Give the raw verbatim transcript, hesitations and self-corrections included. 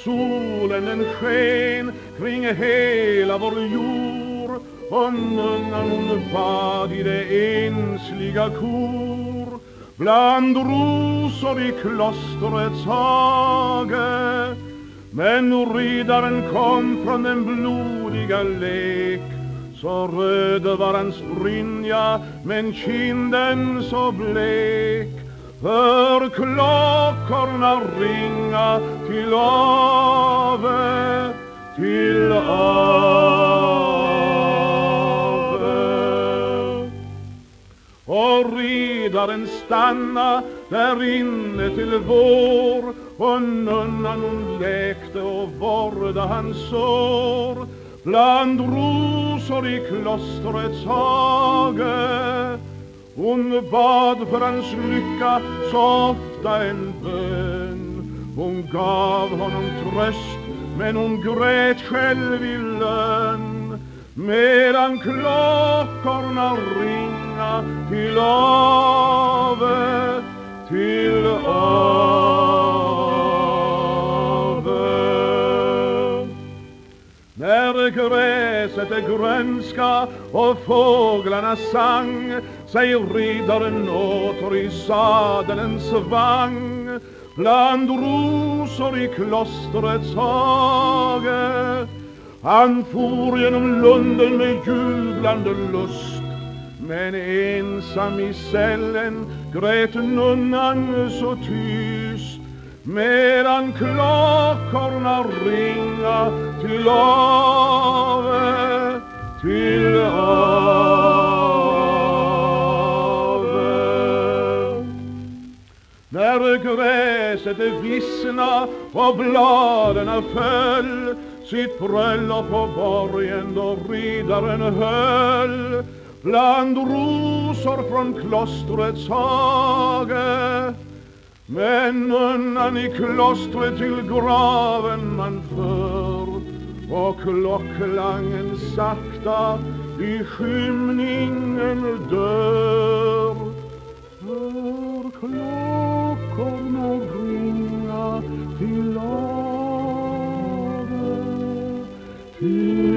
solen den sken kring hela vår jord, och nunnan hon bad i det ensliga kor bland rosor i klostrets hage. Men riddaren kom från den blodiga lek, så röd var hans brynja, men kinden så blek. Hör klockorna ringa till ave, till ave. Och riddaren stanna där inne till vår, och nunnan hon läkte och vårda hans sår bland rosor i klostrets hage. Hon bad för hans lycka så ofta en bön, hon gav honom tröst, men hon grät själv i lön. Medan klockorna ringa till ave, till ave. När gräset är grönska och fåglarna sang, sig riddaren åter i sadeln svang bland rosor i klostrets hage. Han for genom lunden med jublande lust, men ensam i cellen grät nunnan så tyst. Medan klockorna ringa till ave, till ave. När gräset vissna och bladen föll, sitt bröllop på borgen då riddaren höll bland rosor från klostrets hage. Men nunnan i klostret till graven man för, och klockklangen sakta i skymningen dör. Hör klockorna ringa till ave, till